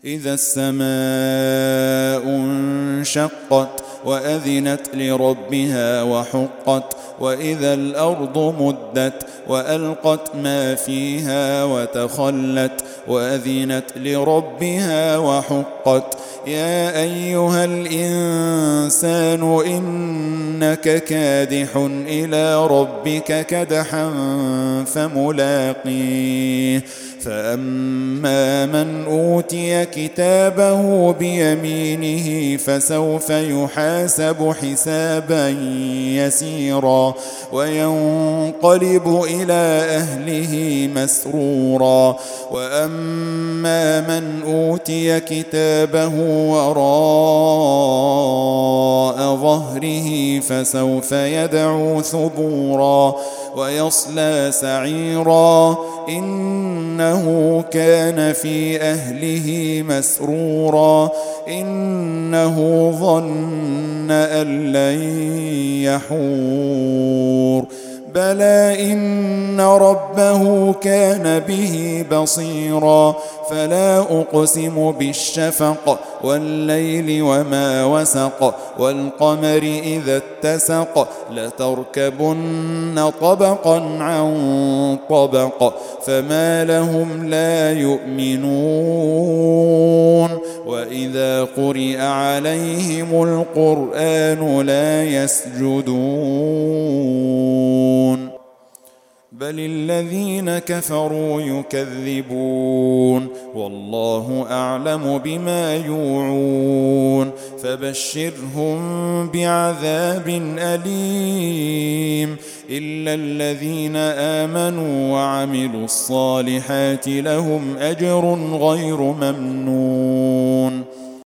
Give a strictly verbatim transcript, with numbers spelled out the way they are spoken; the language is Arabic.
إذا السماء انشقت وأذنت لربها وحقت وإذا الأرض مدت وألقت ما فيها وتخلت وأذنت لربها وحقت يا أيها الإنسان إنك كادح إلى ربك كدحا فملاقيه فأما من أوتي كتابه بيمينه فسوف يحاسب حسابا يسيرا وينقلب إلى أهله مسرورا وأما من أوتي كتابه وراء ظهره فسوف يدعو ثبورا ويصلى سعيرا إنه كان في أهله مسرورا إنه ظن أن لن يحور بلى إن ربه كان به بصيرا فلا أقسم بالشفق والليل وما وسق والقمر إذا اتسق لتركبن طبقا عن طبق فما لهم لا يؤمنون وإذا قرئ عليهم القرآن لا يسجدون بل الذين كفروا يكذبون والله أعلم بما يوعون فبشرهم بعذاب أليم إلا الذين آمنوا وعملوا الصالحات لهم أجر غير ممنون